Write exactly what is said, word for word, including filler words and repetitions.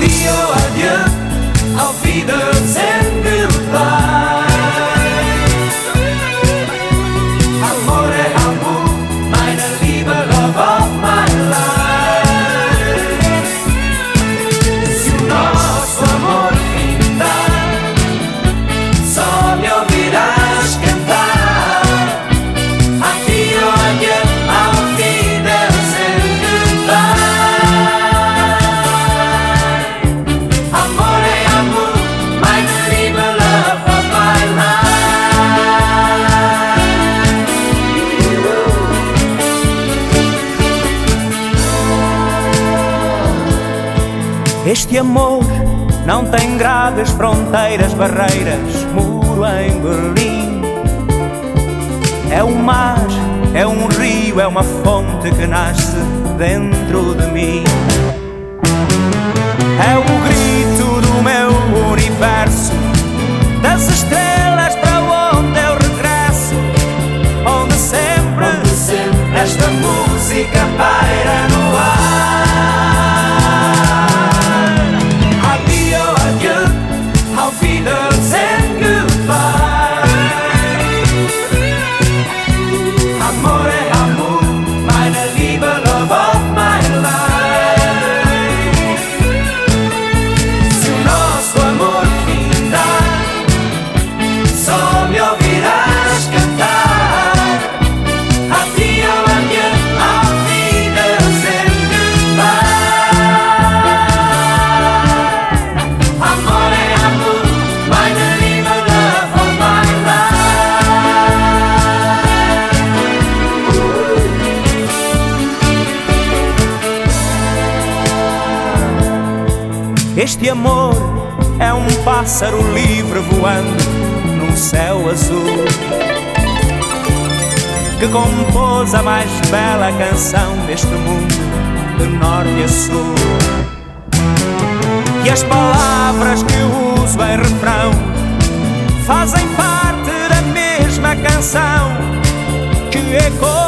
Adio, adieu, auf Wiedersehen, goodbye. Amore, amor, meine Liebe, love of my life. Se o nosso amor findar, só me ouvirás cantar. Adio, adieu, auf Wiedersehen, goodbye. Amore, amor, meine Liebe, love of my life. Este amor não tem grades, fronteiras, barreiras, muro em Berlim. É um mar, é um rio, é uma fonte que nasce dentro de mim. É o grito do meu universo, das estrelas para onde eu regresso, onde sempre, onde sempre esta música paira no ar. Adio, adieu, auf Wiedersehen, goodbye. Amore, amor, meine Liebe, love of my life. Se o nosso amor findar, só me ouvirás cantar. Adio, adieu, auf Wiedersehen, goodbye. Amore, amor, meine Liebe, love of my life. Este amor é um pássaro livre voando num céu azul, que compôs a mais bela canção deste mundo, de norte a sul. E as palavras que uso em refrão fazem parte da mesma canção que ecoa